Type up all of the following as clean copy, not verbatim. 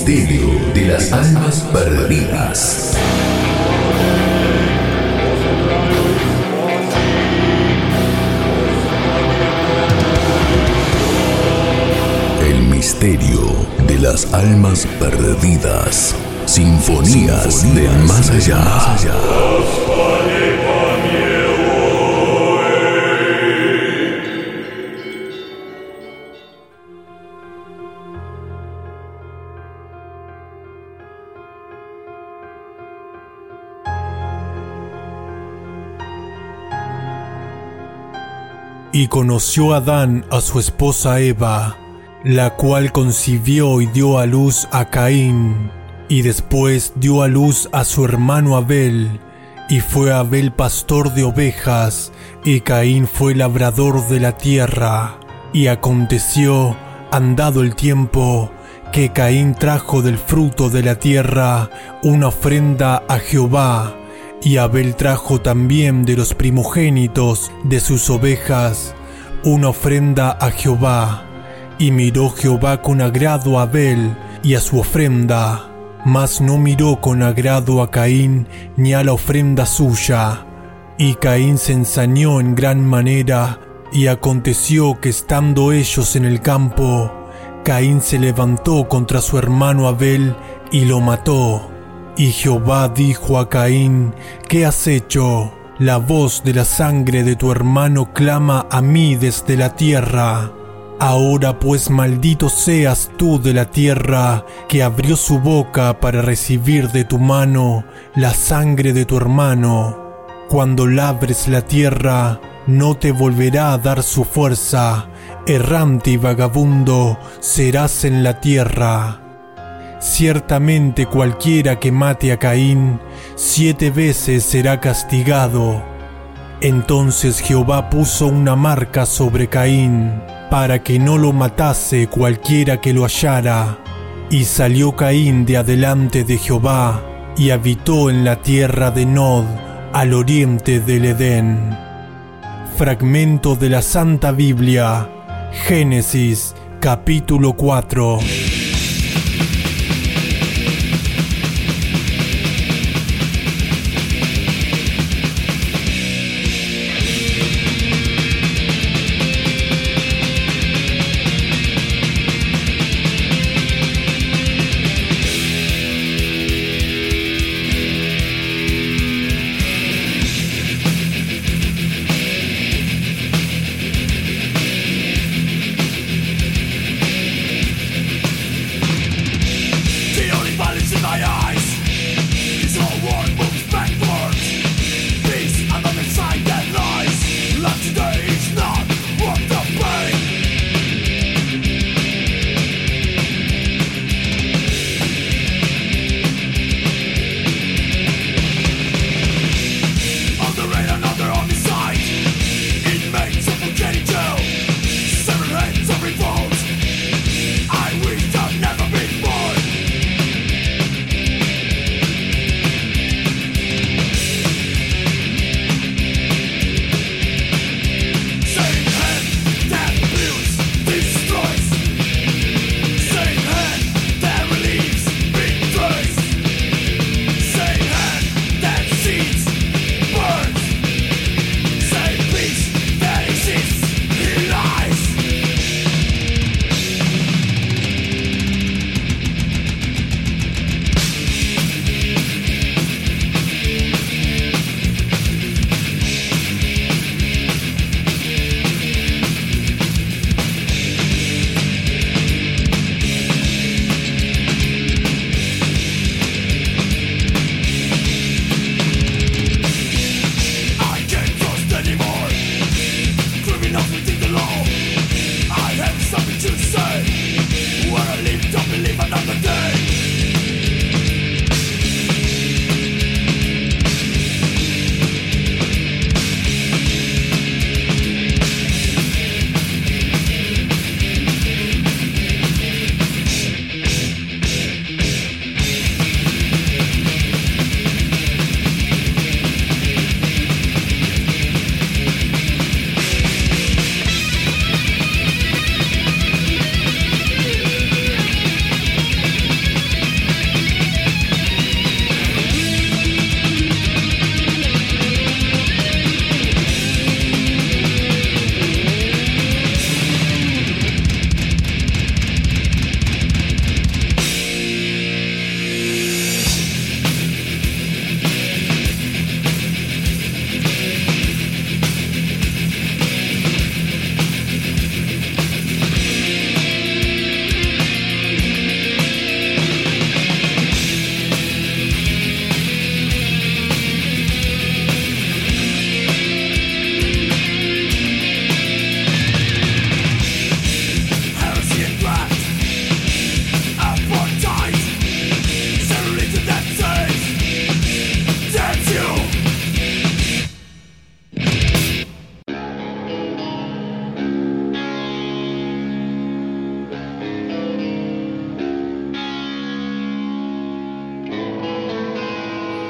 misterio de las almas perdidas. El misterio de las almas perdidas. Sinfonías del más allá. Y conoció Adán a su esposa Eva, la cual concibió y dio a luz a Caín, y después dio a luz a su hermano Abel, y fue Abel pastor de ovejas, y Caín fue labrador de la tierra. Y aconteció, andado el tiempo, que Caín trajo del fruto de la tierra una ofrenda a Jehová, y Abel trajo también de los primogénitos de sus ovejas una ofrenda a Jehová. Y miró Jehová con agrado a Abel y a su ofrenda, mas no miró con agrado a Caín ni a la ofrenda suya. Y Caín se ensañó en gran manera, y aconteció que estando ellos en el campo, Caín se levantó contra su hermano Abel y lo mató. Y Jehová dijo a Caín: ¿Qué has hecho? La voz de la sangre de tu hermano clama a mí desde la tierra. Ahora pues maldito seas tú de la tierra, que abrió su boca para recibir de tu mano la sangre de tu hermano. Cuando labres la tierra, no te volverá a dar su fuerza. Errante y vagabundo serás en la tierra. Ciertamente cualquiera que mate a Caín 7 veces será castigado. Entonces Jehová puso una marca sobre Caín, para que no lo matase cualquiera que lo hallara. Y salió Caín de adelante de Jehová, y habitó en la tierra de Nod, al oriente del Edén. Fragmento de la Santa Biblia, Génesis, capítulo 4.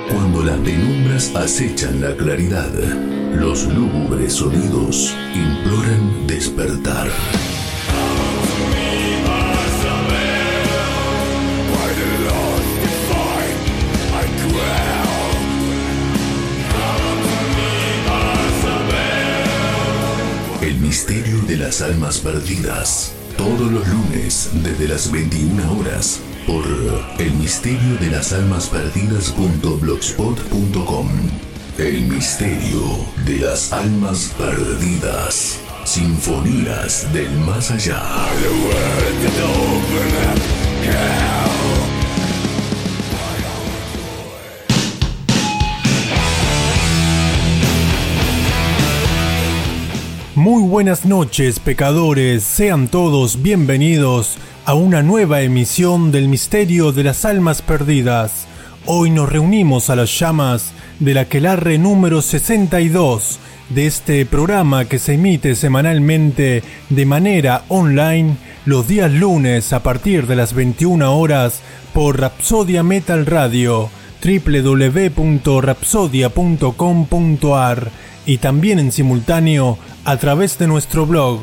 Cuando las penumbras acechan la claridad, los lúgubres sonidos imploran despertar. El misterio de las almas perdidas. Todos los lunes desde las 21 horas por elmisteriodelasalmasperdidas.blogspot.com. El misterio de las almas perdidas. Sinfonías del más allá. Muy buenas noches, pecadores, sean todos bienvenidos a una nueva emisión del Misterio de las Almas Perdidas. Hoy nos reunimos a las llamas del aquelarre número 62 de este programa que se emite semanalmente de manera online los días lunes a partir de las 21 horas por Rapsodia Metal Radio, www.rapsodia.com.ar y también en simultáneo a través de nuestro blog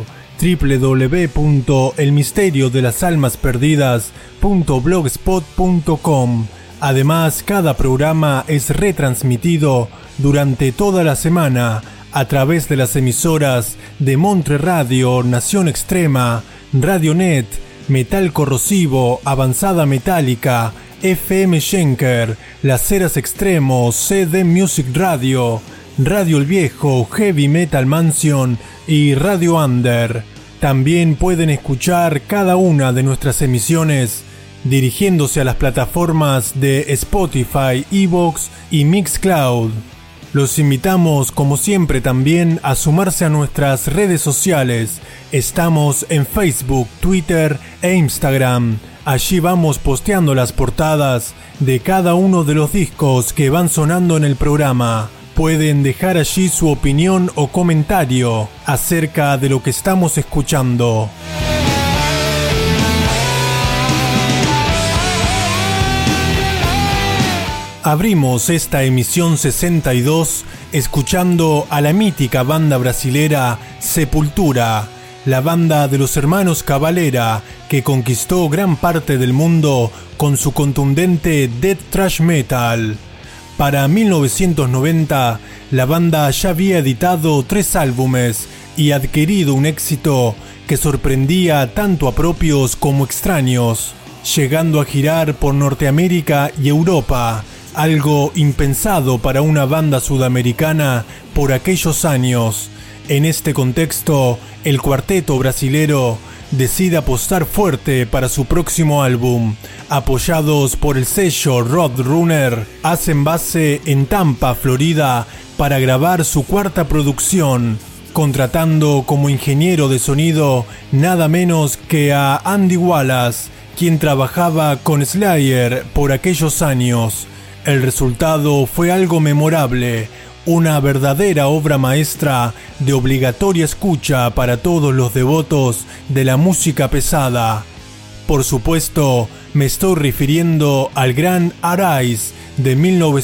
www.elmisteriodelasalmasperdidas.blogspot.com. Además, cada programa es retransmitido durante toda la semana a través de las emisoras de Montre Radio, Nación Extrema, Radionet, Metal Corrosivo, Avanzada Metálica, FM Schenker, Las Heras Extremos, CD Music Radio, Radio El Viejo, Heavy Metal Mansion y Radio Under. También pueden escuchar cada una de nuestras emisiones dirigiéndose a las plataformas de Spotify, Evox y Mixcloud. Los invitamos, como siempre, también a sumarse a nuestras redes sociales. Estamos en Facebook, Twitter e Instagram. Allí vamos posteando las portadas de cada uno de los discos que van sonando en el programa. Pueden dejar allí su opinión o comentario acerca de lo que estamos escuchando. Abrimos esta emisión 62 escuchando a la mítica banda brasilera Sepultura, la banda de los hermanos Cavalera que conquistó gran parte del mundo con su contundente death thrash metal. Para 1990, la banda ya había editado 3 álbumes y adquirido un éxito que sorprendía tanto a propios como extraños, llegando a girar por Norteamérica y Europa, algo impensado para una banda sudamericana por aquellos años. En este contexto, el cuarteto brasilero decide apostar fuerte para su próximo álbum. Apoyados por el sello Roadrunner, hacen base en Tampa, Florida, para grabar su cuarta producción, contratando como ingeniero de sonido nada menos que a Andy Wallace, quien trabajaba con Slayer por aquellos años. El resultado fue algo memorable, una verdadera obra maestra de obligatoria escucha para todos los devotos de la música pesada. Por supuesto, me estoy refiriendo al gran Arise de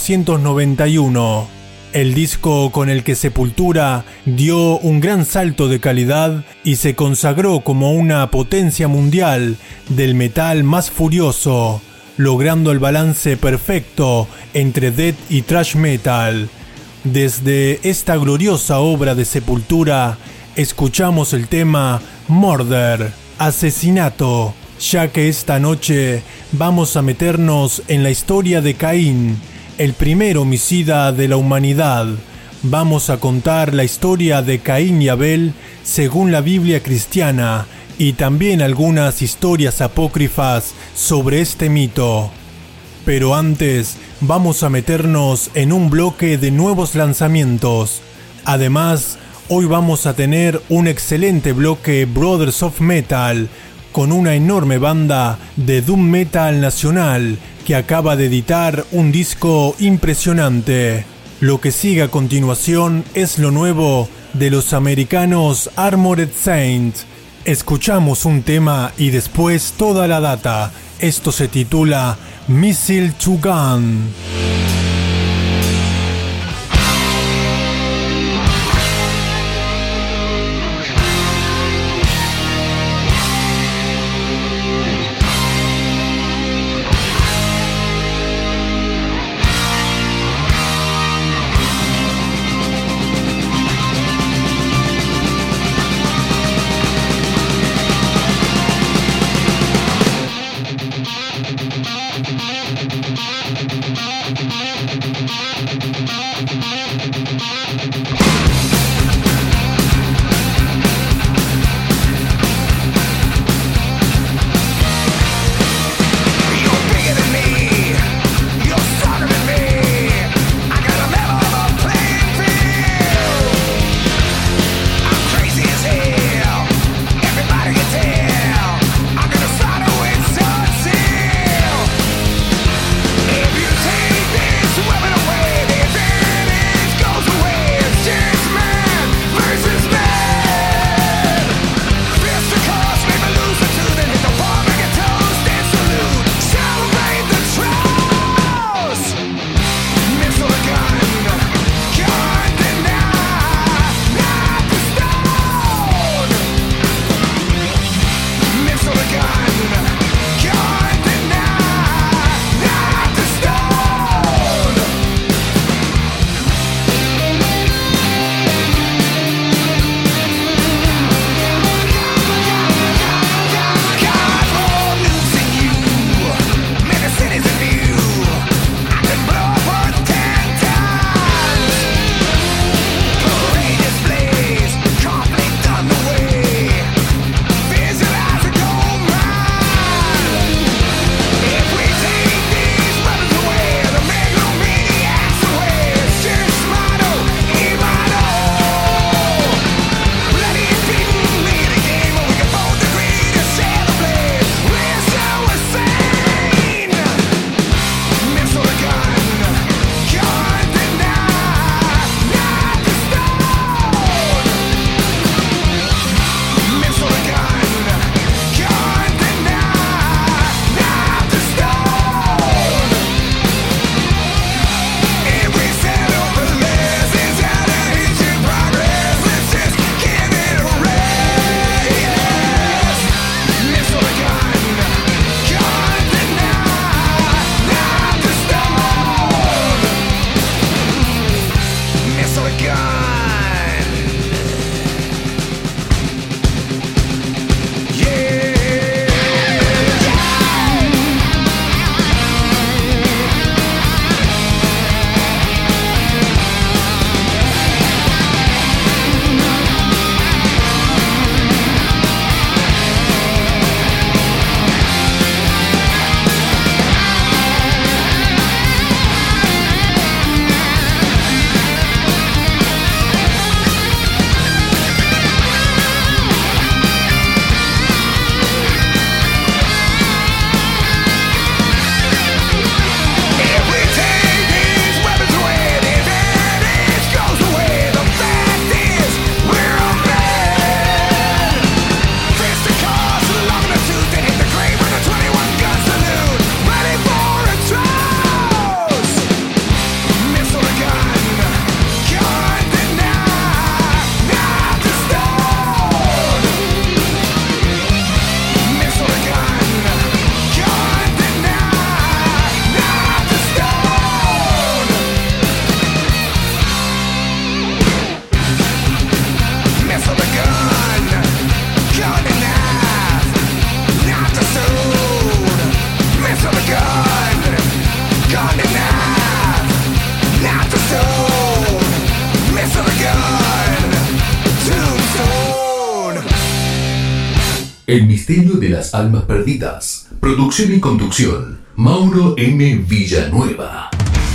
1991, el disco con el que Sepultura dio un gran salto de calidad y se consagró como una potencia mundial del metal más furioso, logrando el balance perfecto entre death y thrash metal. Desde esta gloriosa obra de Sepultura, escuchamos el tema Murder, Asesinato, ya que esta noche vamos a meternos en la historia de Caín, el primer homicida de la humanidad. Vamos a contar la historia de Caín y Abel según la Biblia cristiana y también algunas historias apócrifas sobre este mito. Pero antes, vamos a meternos en un bloque de nuevos lanzamientos. Además, hoy vamos a tener un excelente bloque Brothers of Metal, con una enorme banda de doom metal nacional que acaba de editar un disco impresionante. Lo que sigue a continuación es lo nuevo de los americanos Armored Saint. Escuchamos un tema y después toda la data. Esto se titula Missile to Gun. El misterio de las almas perdidas. Producción y conducción, Mauro M. Villanueva.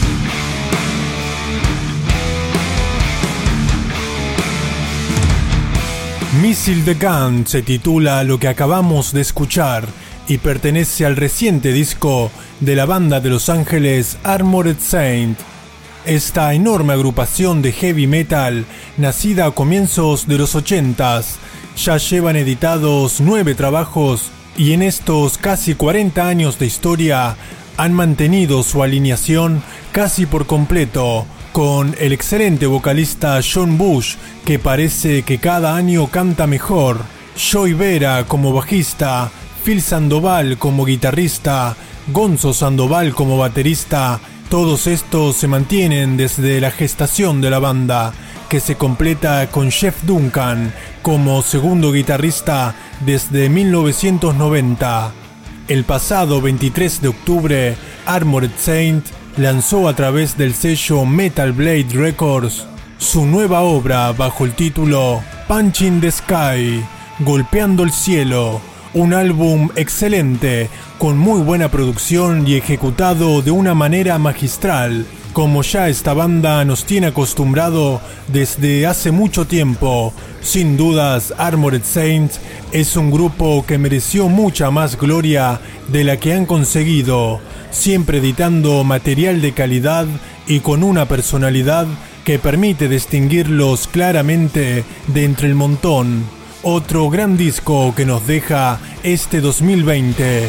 Missile the Gun se titula lo que acabamos de escuchar y pertenece al reciente disco de la banda de Los Ángeles Armored Saint. Esta enorme agrupación de heavy metal, nacida a comienzos de los 80s, ya llevan editados 9 trabajos y en estos casi 40 años de historia han mantenido su alineación casi por completo, con el excelente vocalista John Bush, que parece que cada año canta mejor, Joey Vera como bajista, Phil Sandoval como guitarrista, Gonzo Sandoval como baterista. Todos estos se mantienen desde la gestación de la banda, que se completa con Jeff Duncan como segundo guitarrista desde 1990. El pasado 23 de octubre, Armored Saint lanzó a través del sello Metal Blade Records su nueva obra bajo el título Punching the Sky, Golpeando el Cielo, un álbum excelente, con muy buena producción y ejecutado de una manera magistral, como ya esta banda nos tiene acostumbrado desde hace mucho tiempo. Sin dudas, Armored Saint es un grupo que mereció mucha más gloria de la que han conseguido, siempre editando material de calidad y con una personalidad que permite distinguirlos claramente de entre el montón. Otro gran disco que nos deja este 2020.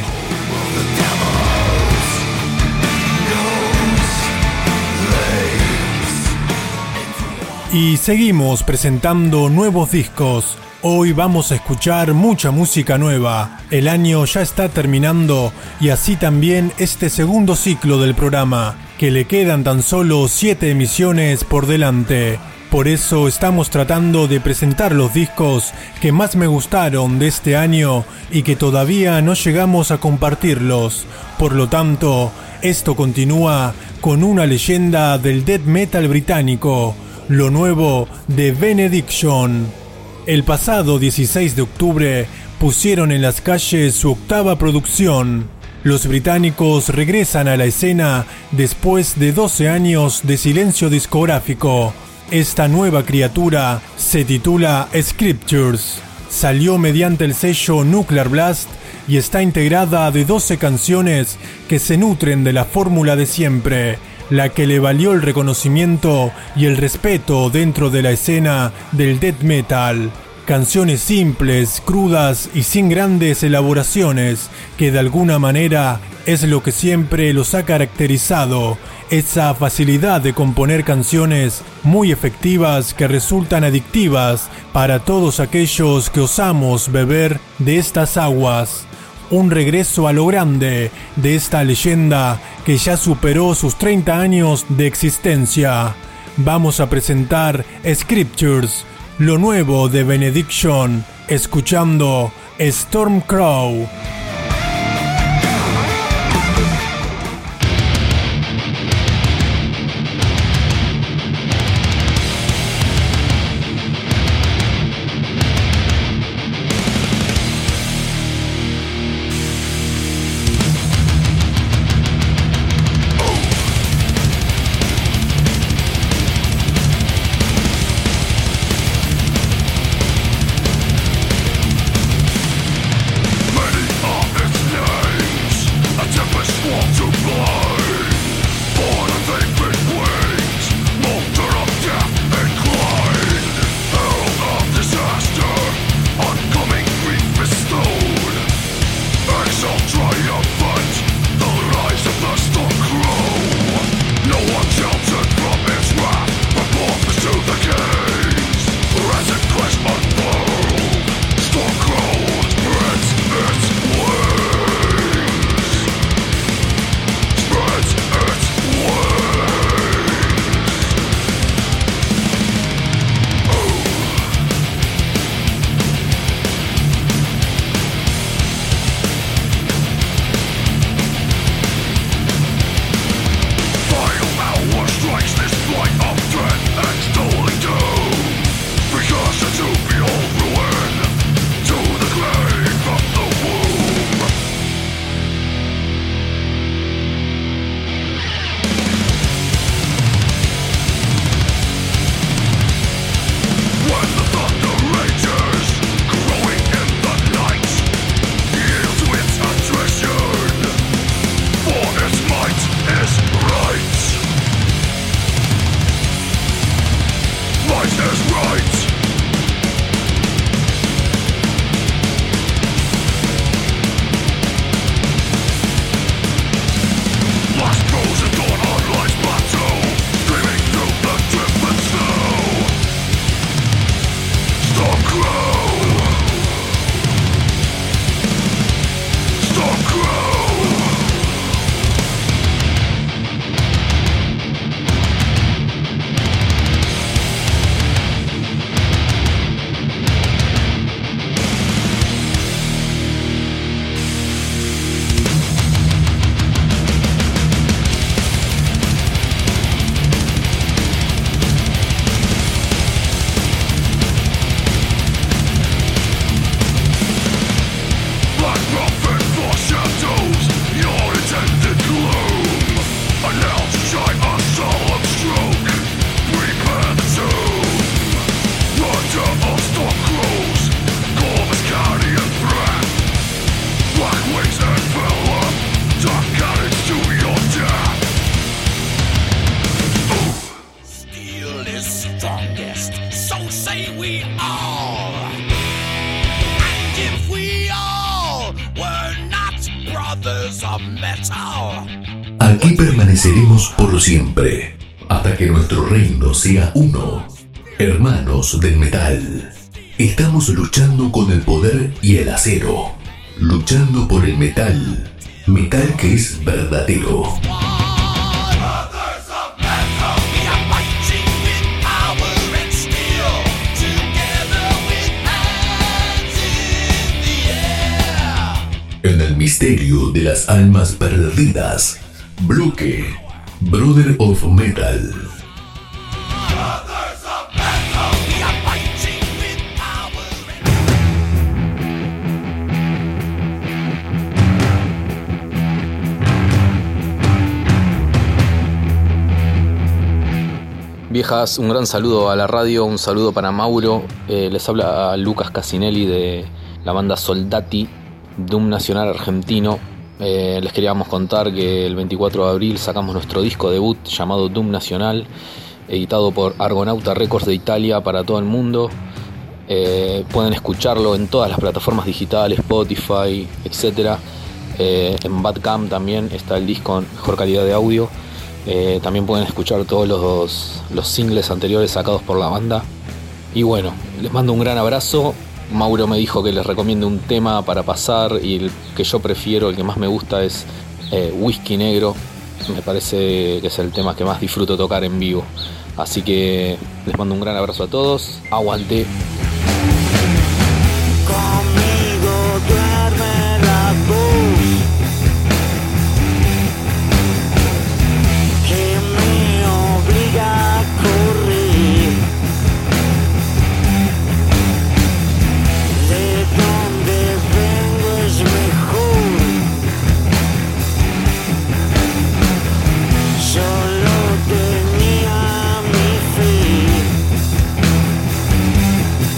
Y seguimos presentando nuevos discos. Hoy vamos a escuchar mucha música nueva. El año ya está terminando y así también este segundo ciclo del programa, que le quedan tan solo 7 emisiones por delante. Por eso estamos tratando de presentar los discos que más me gustaron de este año y que todavía no llegamos a compartirlos. Por lo tanto, esto continúa con una leyenda del death metal británico, lo nuevo de Benediction. El pasado 16 de octubre pusieron en las calles su octava producción. Los británicos regresan a la escena después de 12 años de silencio discográfico. Esta nueva criatura se titula Scriptures. Salió mediante el sello Nuclear Blast y está integrada de 12 canciones que se nutren de la fórmula de siempre, la que le valió el reconocimiento y el respeto dentro de la escena del death metal. Canciones simples, crudas y sin grandes elaboraciones, que de alguna manera es lo que siempre los ha caracterizado, esa facilidad de componer canciones muy efectivas que resultan adictivas para todos aquellos que osamos beber de estas aguas. Un regreso a lo grande de esta leyenda que ya superó sus 30 años de existencia. Vamos a presentar Scriptures, lo nuevo de Benediction, escuchando Stormcrow. Many permaneceremos por siempre, hasta que nuestro reino sea uno. Hermanos del metal, estamos luchando con el poder y el acero, luchando por el metal, metal que es verdadero. En el misterio de las almas perdidas, bloque Brother of Metal. Viejas, un gran saludo a la radio, un saludo para Mauro. Les habla Lucas Casinelli de la banda Soldati, Doom Nacional argentino. Les queríamos contar que el 24 de abril sacamos nuestro disco debut llamado Doom Nacional, editado por Argonauta Records de Italia para todo el mundo. Pueden escucharlo en todas las plataformas digitales, Spotify, etc. En Bandcamp también está el disco en mejor calidad de audio. También pueden escuchar todos los singles anteriores sacados por la banda. Y bueno, les mando un gran abrazo. Mauro me dijo que les recomiende un tema para pasar, y el que yo prefiero, el que más me gusta, es Whisky Negro. Me parece que es el tema que más disfruto tocar en vivo. Así que les mando un gran abrazo a todos. Aguante. Conmigo duerme la voz que me obliga a correr. De donde vengo es mejor. Solo tenía mi fe.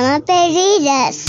almas perdidas.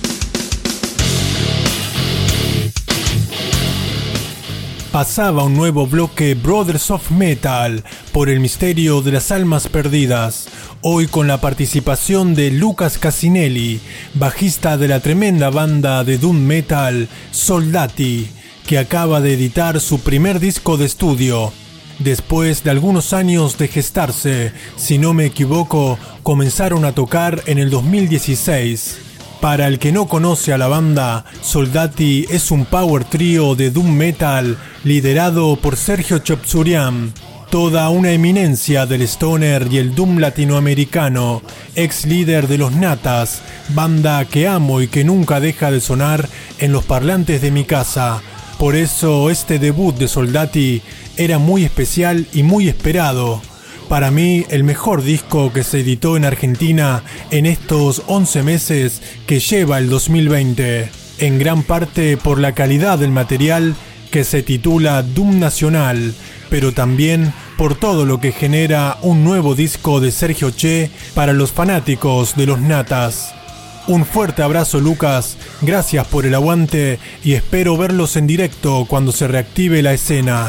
Pasaba un nuevo bloque Brothers of Metal por el misterio de las almas perdidas, hoy con la participación de Lucas Casinelli, bajista de la tremenda banda de doom metal Soldati, que acaba de editar su primer disco de estudio. Después de algunos años de gestarse, si no me equivoco, comenzaron a tocar en el 2016. Para el que no conoce a la banda, Soldati es un power trío de doom metal liderado por Sergio Chopsurian, toda una eminencia del stoner y el doom latinoamericano, ex líder de Los Natas, banda que amo y que nunca deja de sonar en los parlantes de mi casa. Por eso este debut de Soldati era muy especial y muy esperado. Para mí, el mejor disco que se editó en Argentina en estos 11 meses que lleva el 2020, en gran parte por la calidad del material que se titula Doom Nacional, pero también por todo lo que genera un nuevo disco de Sergio Che para los fanáticos de Los Natas. Un fuerte abrazo, Lucas, gracias por el aguante y espero verlos en directo cuando se reactive la escena.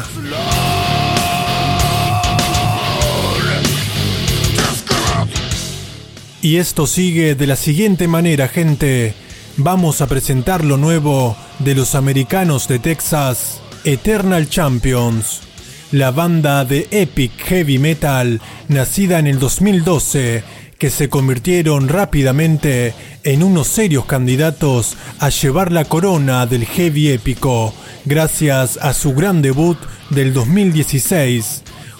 Y esto sigue de la siguiente manera, gente. Vamos a presentar lo nuevo de los americanos de Texas, Eternal Champions, la banda de epic heavy metal nacida en el 2012, que se convirtieron rápidamente en unos serios candidatos a llevar la corona del heavy épico, gracias a su gran debut del 2016.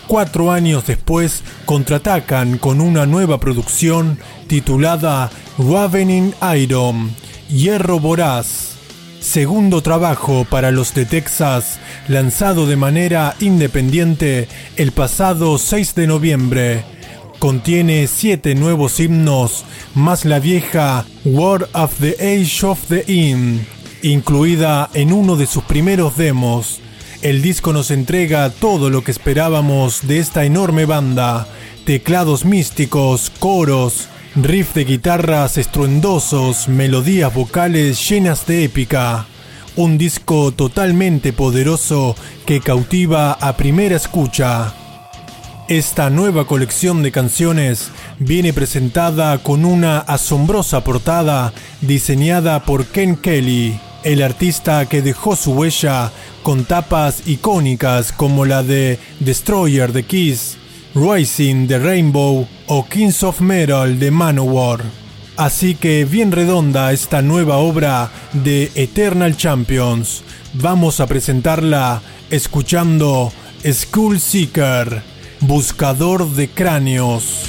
4 años después contraatacan con una nueva producción titulada Ravening Iron, Hierro Voraz, segundo trabajo para los de Texas, lanzado de manera independiente el pasado 6 de noviembre. Contiene 7 nuevos himnos, más la vieja War of the Age of the Inn, incluida en uno de sus primeros demos. El disco nos entrega todo lo que esperábamos de esta enorme banda: teclados místicos, coros, riff de guitarras estruendosos, melodías vocales llenas de épica. Un disco totalmente poderoso que cautiva a primera escucha. Esta nueva colección de canciones viene presentada con una asombrosa portada diseñada por Ken Kelly, el artista que dejó su huella con tapas icónicas como la de Destroyer de Kiss, Rising de Rainbow o Kings of Metal de Manowar. Así que bien redonda esta nueva obra de Eternal Champions. Vamos a presentarla escuchando Skull Seeker, buscador de cráneos.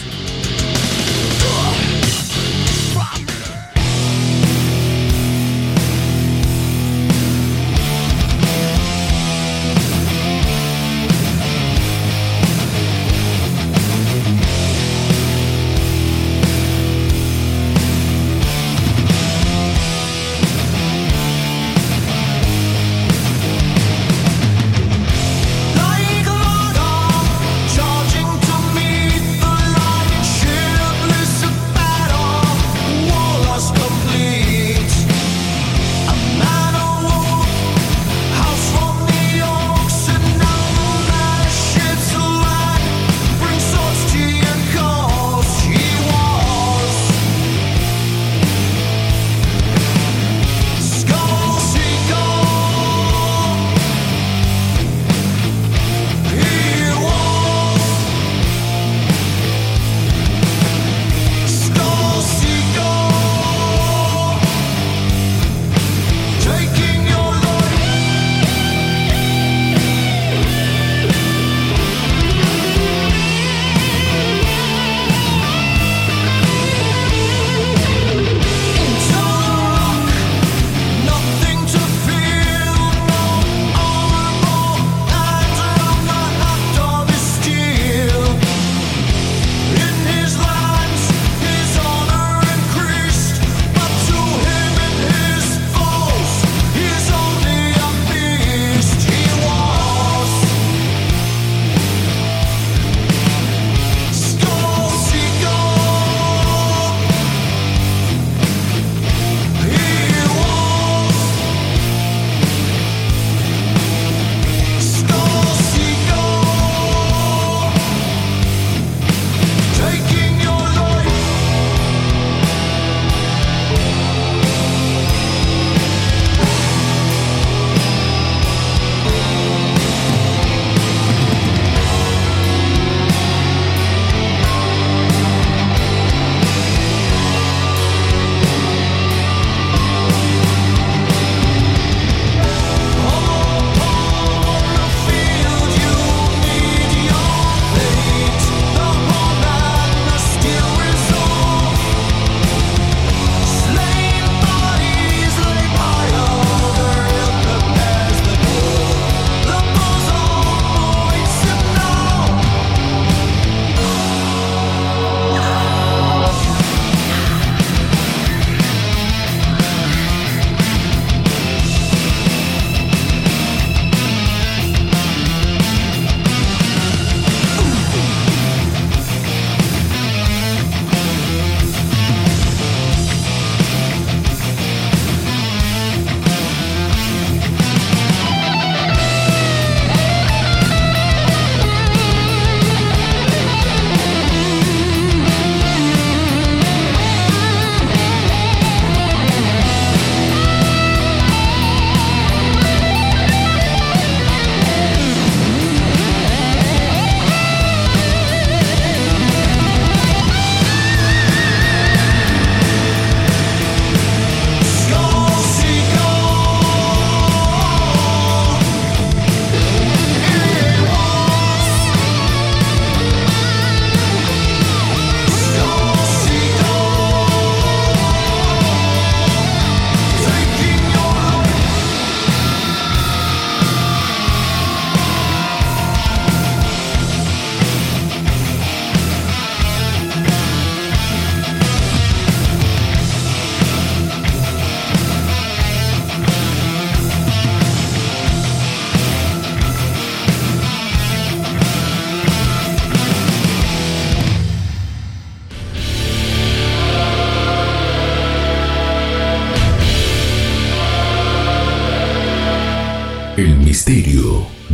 Like a mother, charging to meet the light.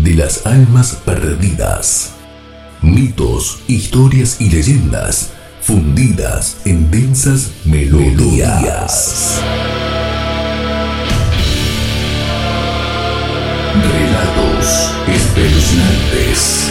de las almas perdidas. Mitos, historias y leyendas fundidas en densas melodías. Relatos espeluznantes.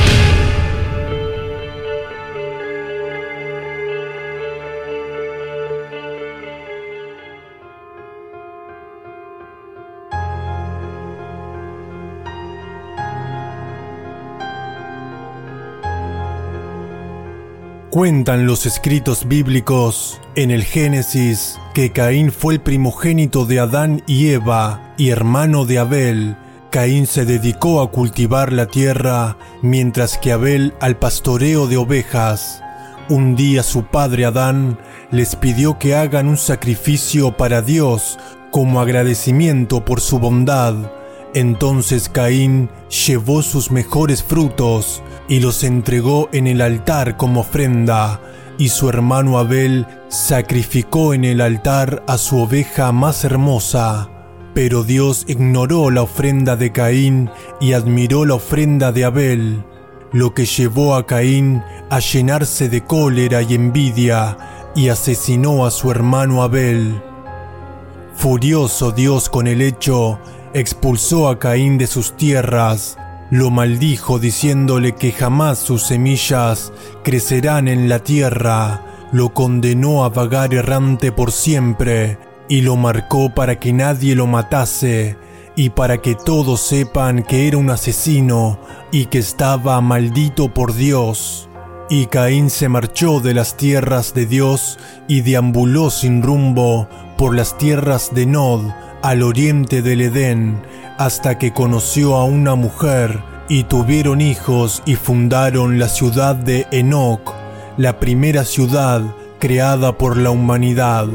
Cuentan los escritos bíblicos en el Génesis que Caín fue el primogénito de Adán y Eva y hermano de Abel. Caín se dedicó a cultivar la tierra, mientras que Abel al pastoreo de ovejas. Un día su padre Adán les pidió que hagan un sacrificio para Dios como agradecimiento por su bondad. Entonces Caín llevó sus mejores frutos y los entregó en el altar como ofrenda, y su hermano Abel sacrificó en el altar a su oveja más hermosa. Pero Dios ignoró la ofrenda de Caín y admiró la ofrenda de Abel, lo que llevó a Caín a llenarse de cólera y envidia, y asesinó a su hermano Abel. Furioso Dios con el hecho, expulsó a Caín de sus tierras, lo maldijo diciéndole que jamás sus semillas crecerán en la tierra, lo condenó a vagar errante por siempre y lo marcó para que nadie lo matase y para que todos sepan que era un asesino y que estaba maldito por Dios. Y Caín se marchó de las tierras de Dios y deambuló sin rumbo por las tierras de Nod, al oriente del Edén, hasta que conoció a una mujer, y tuvieron hijos y fundaron la ciudad de Enoc, la primera ciudad creada por la humanidad.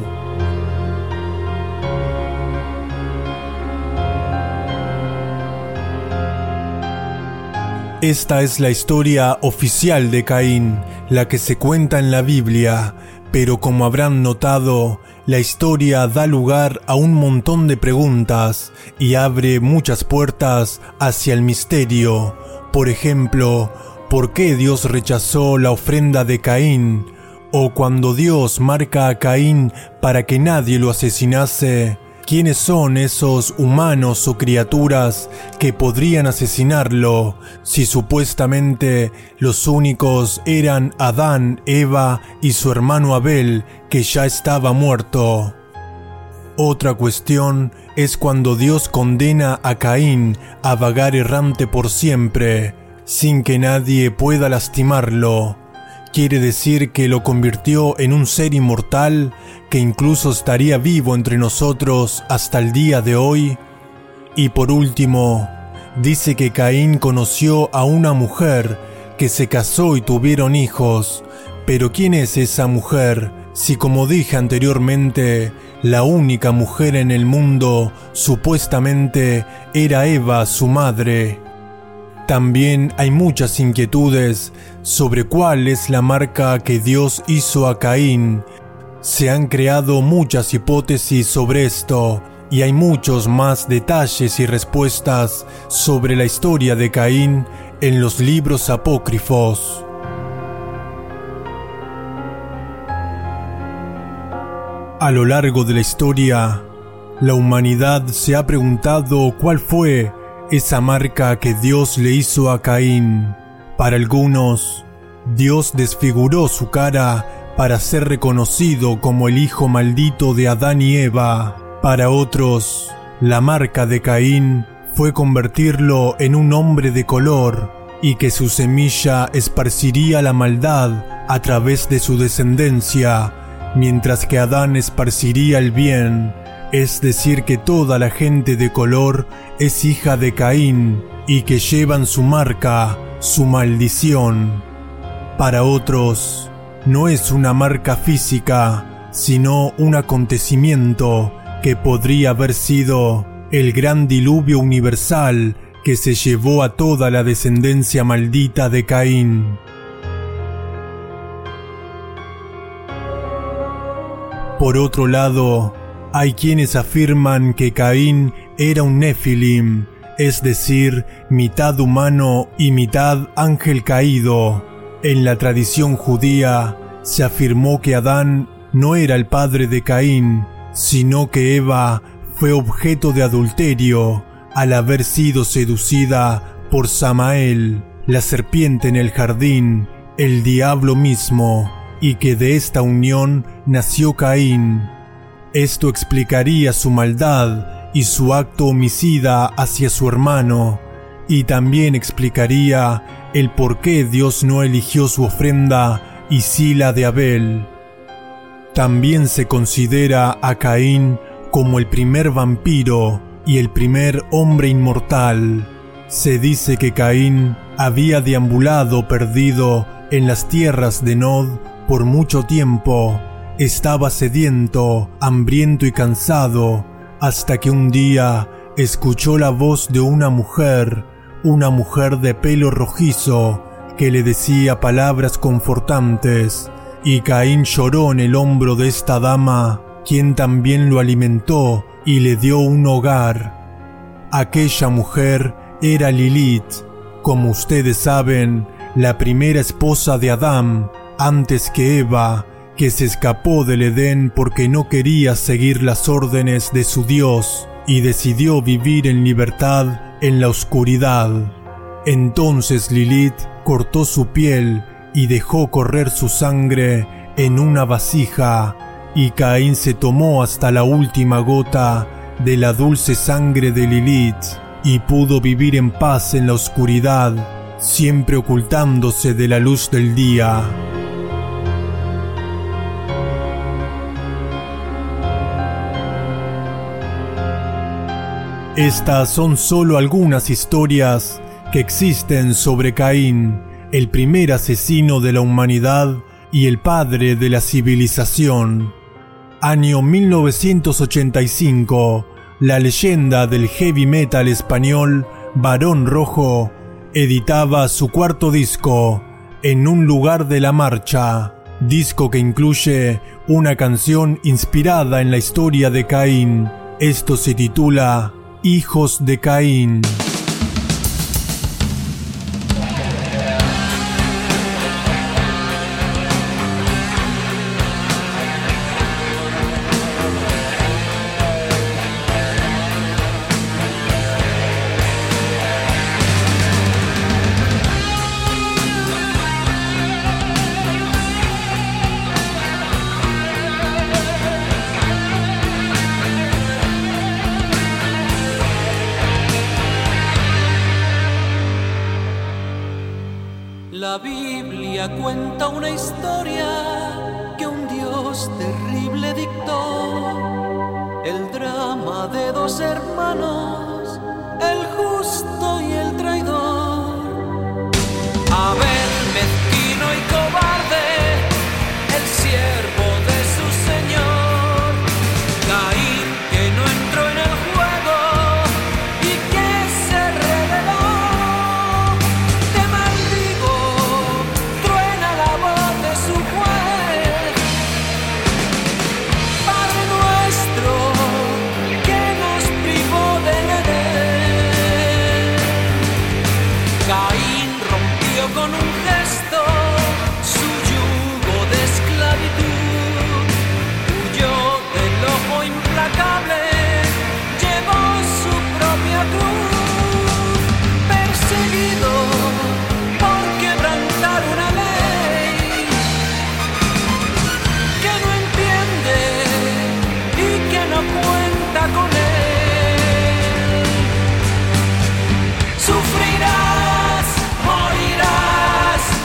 Esta es la historia oficial de Caín, la que se cuenta en la Biblia, pero como habrán notado, la historia da lugar a un montón de preguntas y abre muchas puertas hacia el misterio. Por ejemplo, ¿por qué Dios rechazó la ofrenda de Caín? O cuando Dios marca a Caín para que nadie lo asesinase, ¿quiénes son esos humanos o criaturas que podrían asesinarlo si supuestamente los únicos eran Adán, Eva y su hermano Abel, que ya estaba muerto? Otra cuestión es cuando Dios condena a Caín a vagar errante por siempre, sin que nadie pueda lastimarlo. ¿Quiere decir que lo convirtió en un ser inmortal que incluso estaría vivo entre nosotros hasta el día de hoy? Y por último, dice que Caín conoció a una mujer, que se casó y tuvieron hijos. Pero ¿quién es esa mujer? Si, como dije anteriormente, la única mujer en el mundo supuestamente era Eva, su madre. También hay muchas inquietudes sobre cuál es la marca que Dios hizo a Caín. Se han creado muchas hipótesis sobre esto, y hay muchos más detalles y respuestas sobre la historia de Caín en los libros apócrifos. A lo largo de la historia, la humanidad se ha preguntado cuál fue esa marca que Dios le hizo a Caín. Para algunos, Dios desfiguró su cara para ser reconocido como el hijo maldito de Adán y Eva. Para otros, la marca de Caín fue convertirlo en un hombre de color y que su semilla esparciría la maldad a través de su descendencia, mientras que Adán esparciría el bien, es decir que toda la gente de color es hija de Caín y que llevan su marca, su maldición. Para otros, no es una marca física, sino un acontecimiento que podría haber sido el gran diluvio universal que se llevó a toda la descendencia maldita de Caín. Por otro lado, hay quienes afirman que Caín era un Nefilim, es decir, mitad humano y mitad ángel caído. En la tradición judía se afirmó que Adán no era el padre de Caín, sino que Eva fue objeto de adulterio al haber sido seducida por Samael, la serpiente en el jardín, el diablo mismo, y que de esta unión nació Caín. Esto explicaría su maldad y su acto homicida hacia su hermano, y también explicaría el por qué Dios no eligió su ofrenda y sí la de Abel. También se considera a Caín como el primer vampiro y el primer hombre inmortal. Se dice que Caín había deambulado perdido en las tierras de Nod por mucho tiempo. Estaba sediento, hambriento y cansado, hasta que un día escuchó la voz de una mujer de pelo rojizo, que le decía palabras confortantes, y Caín lloró en el hombro de esta dama, quien también lo alimentó y le dio un hogar. Aquella mujer era Lilith, como ustedes saben, la primera esposa de Adán, antes que Eva, que se escapó del Edén porque no quería seguir las órdenes de su Dios y decidió vivir en libertad en la oscuridad. Entonces Lilith cortó su piel y dejó correr su sangre en una vasija, y Caín se tomó hasta la última gota de la dulce sangre de Lilith y pudo vivir en paz en la oscuridad, siempre ocultándose de la luz del día. Estas son solo algunas historias que existen sobre Caín, el primer asesino de la humanidad y el padre de la civilización. Año 1985, la leyenda del heavy metal español Barón Rojo editaba su cuarto disco, En un lugar de la marcha, disco que incluye una canción inspirada en la historia de Caín. Esto se titula Hijos de Caín. La Biblia cuenta una historia que un Dios terrible dictó, el drama de dos hermanos, el justo y el traidor. Abel, mezquino y cobarde, el siervo de su señor. Caín, que no entró en el juego y que se rebeló. Te maldigo, truena la voz de su juez. Padre nuestro, que nos privó del Edén. Caín rompió con un gesto su yugo de esclavitud, huyó del ojo implacable, llevó su propia cruz, perseguido por quebrantar una ley que no entiende y que no cuenta con él. Sufrirás, morirás,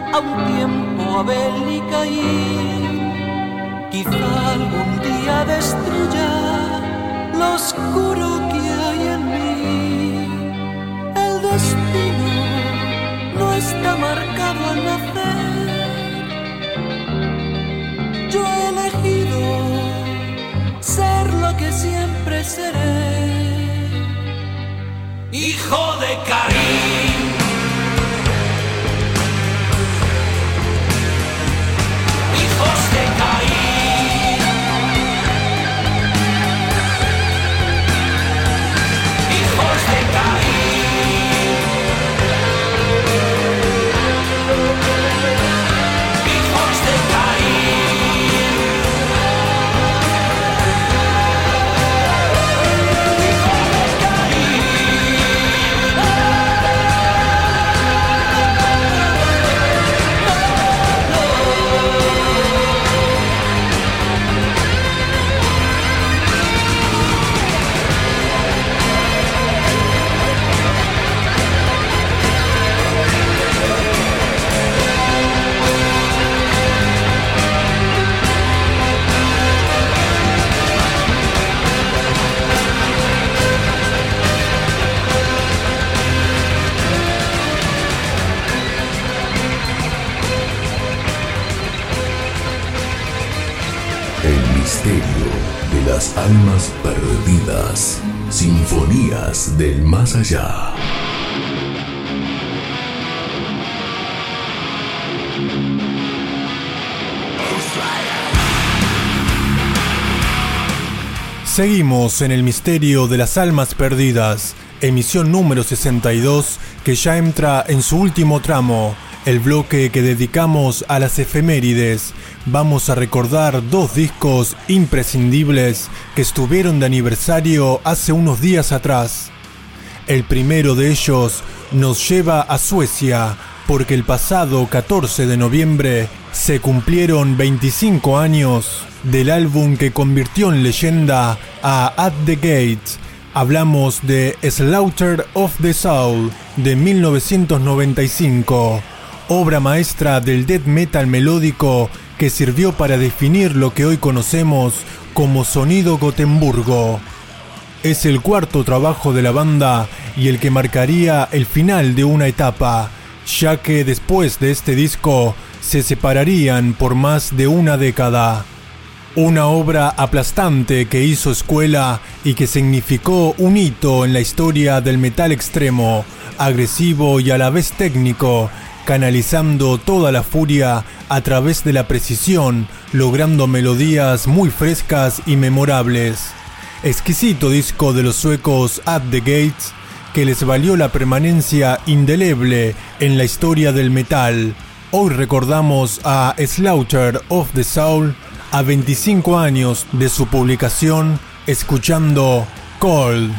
a un tiempo Abel y Caín. Quizá algún día destruya lo oscuro que hay en mí. El destino no está marcado al nacer. Yo he elegido ser lo que siempre seré. Hijo de Caín. Hijos de Caín. Hijos de Caín. Hijos de Caín. El misterio de las almas perdidas. Sinfonías del más allá. Seguimos en el misterio de las almas perdidas, emisión número 62, que ya entra en su último tramo, el bloque que dedicamos a las efemérides. Vamos a recordar 2 discos imprescindibles que estuvieron de aniversario hace unos días atrás. El primero de ellos nos lleva a Suecia, porque el pasado 14 de noviembre se cumplieron 25 años del álbum que convirtió en leyenda a At the Gates. Hablamos de Slaughter of the Soul de 1995, obra maestra del death metal melódico que sirvió para definir lo que hoy conocemos como sonido Gotemburgo. Es el cuarto trabajo de la banda y el que marcaría el final de una etapa, ya que después de este disco se separarían por más de una década. Una obra aplastante que hizo escuela y que significó un hito en la historia del metal extremo, agresivo y a la vez técnico, canalizando toda la furia a través de la precisión, logrando melodías muy frescas y memorables. Exquisito disco de los suecos At the Gates, que les valió la permanencia indeleble en la historia del metal. Hoy recordamos a Slaughter of the Soul a 25 años de su publicación, escuchando Cold.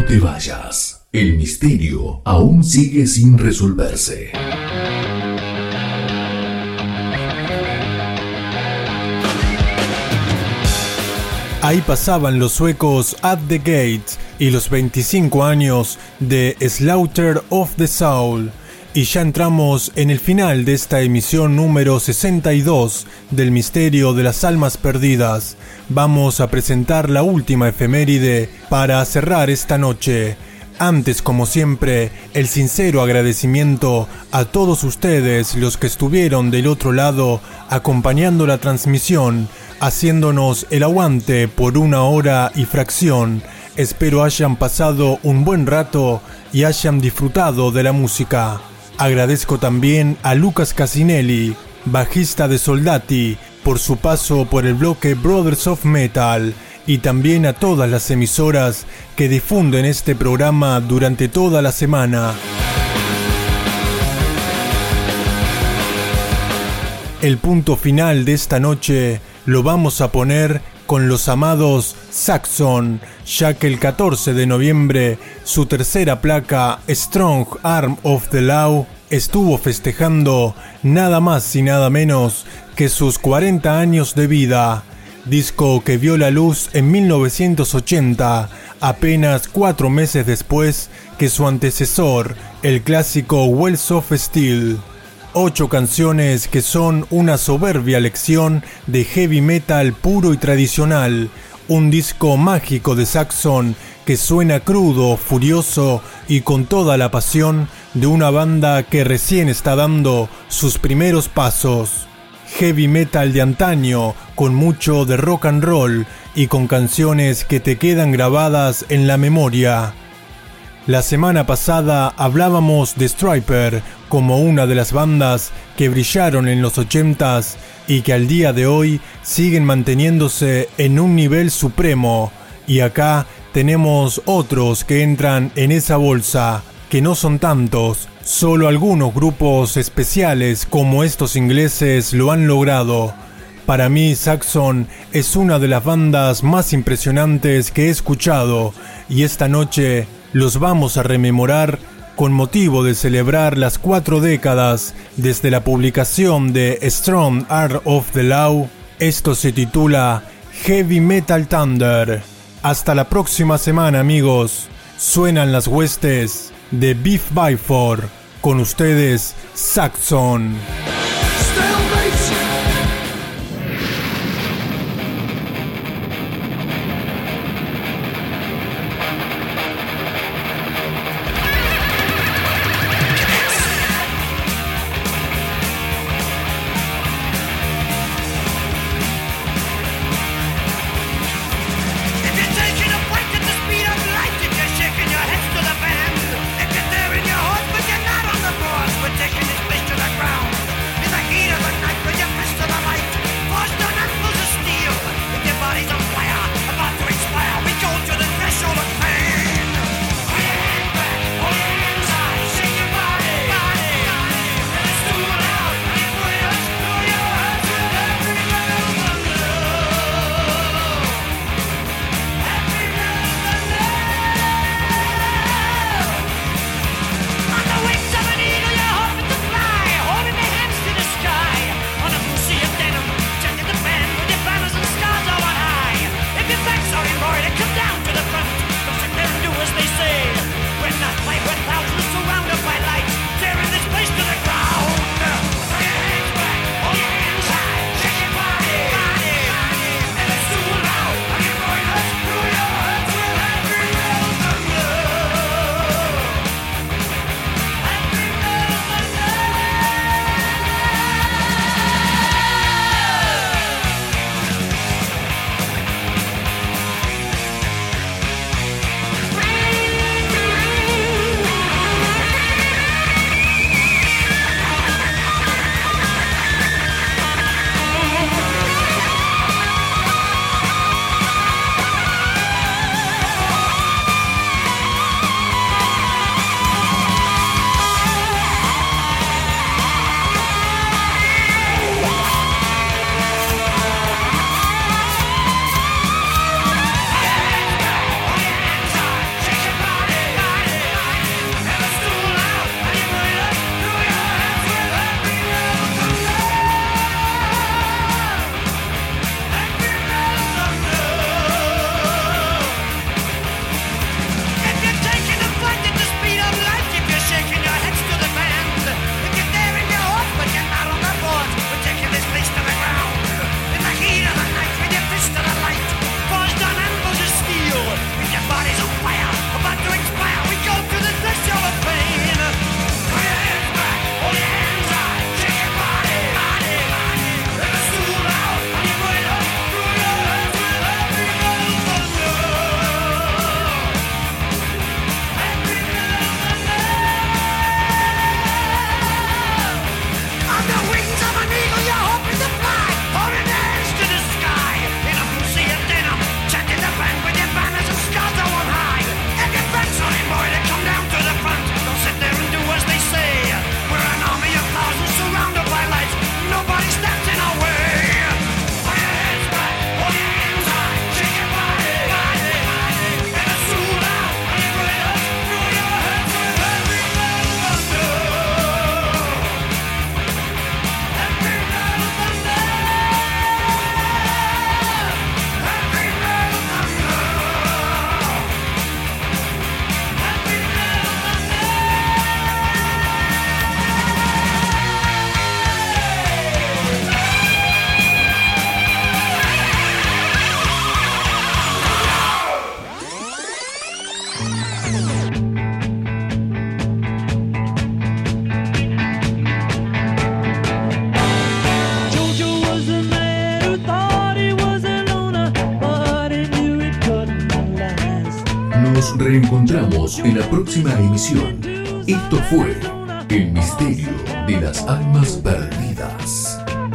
te vayas. El misterio aún sigue sin resolverse. Ahí pasaban los suecos At the Gates y los 25 años de Slaughter of the Soul. Y ya entramos en el final de esta emisión número 62 del Misterio de las Almas Perdidas. Vamos a presentar la última efeméride para cerrar esta noche. Antes, como siempre, el sincero agradecimiento a todos ustedes, los que estuvieron del otro lado acompañando la transmisión, haciéndonos el aguante por 1 hora y fracción. Espero hayan pasado un buen rato y hayan disfrutado de la música. Agradezco también a Lucas Casinelli, bajista de Soldati, por su paso por el bloque Brothers of Metal, y también a todas las emisoras que difunden este programa durante toda la semana. El punto final de esta noche lo vamos a poner con los amados Saxon, ya que el 14 de noviembre su tercera placa, Strong Arm of the Law, estuvo festejando nada más y nada menos que sus 40 años de vida, disco que vio la luz en 1980, apenas 4 meses después que su antecesor, el clásico Wells of Steel. 8 canciones que son una soberbia lección de heavy metal puro y tradicional, un disco mágico de Saxon que suena crudo, furioso y con toda la pasión de una banda que recién está dando sus primeros pasos. Heavy metal de antaño, con mucho de rock and roll y con canciones que te quedan grabadas en la memoria. La semana pasada hablábamos de Stryper como una de las bandas que brillaron en los 80s y que al día de hoy siguen manteniéndose en un nivel supremo. Y acá tenemos otros que entran en esa bolsa, que no son tantos, solo algunos grupos especiales como estos ingleses lo han logrado. Para mí Saxon es una de las bandas más impresionantes que he escuchado, y esta noche los vamos a rememorar con motivo de celebrar las 4 décadas desde la publicación de Strong Arm of the Law. Esto se titula Heavy Metal Thunder. Hasta la próxima semana, amigos. Suenan las huestes de Beef Byford. Con ustedes, Saxon. Taking his place to the ground in the heat of the night with your fist to the Nos reencontramos en la próxima emisión. Esto fue El misterio de las almas perdidas.